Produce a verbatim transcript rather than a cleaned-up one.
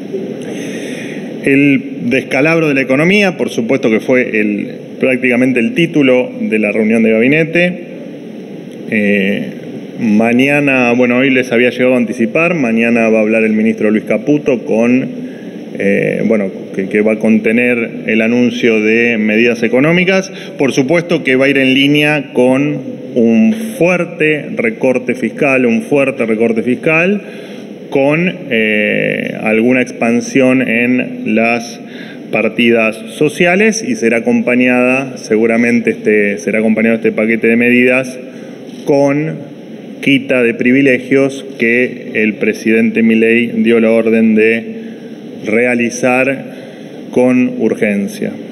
El descalabro de la economía, por supuesto que fue el, prácticamente el título de la reunión de gabinete. Eh, mañana, bueno, hoy les había llegado a anticipar, mañana va a hablar el ministro Luis Caputo con, eh, bueno, que, que va a contener el anuncio de medidas económicas. Por supuesto que va a ir en línea con un fuerte recorte fiscal, un fuerte recorte fiscal, con eh, alguna expansión en las partidas sociales, y será acompañada, seguramente este, será acompañado este paquete de medidas con quita de privilegios que el presidente Milei dio la orden de realizar con urgencia.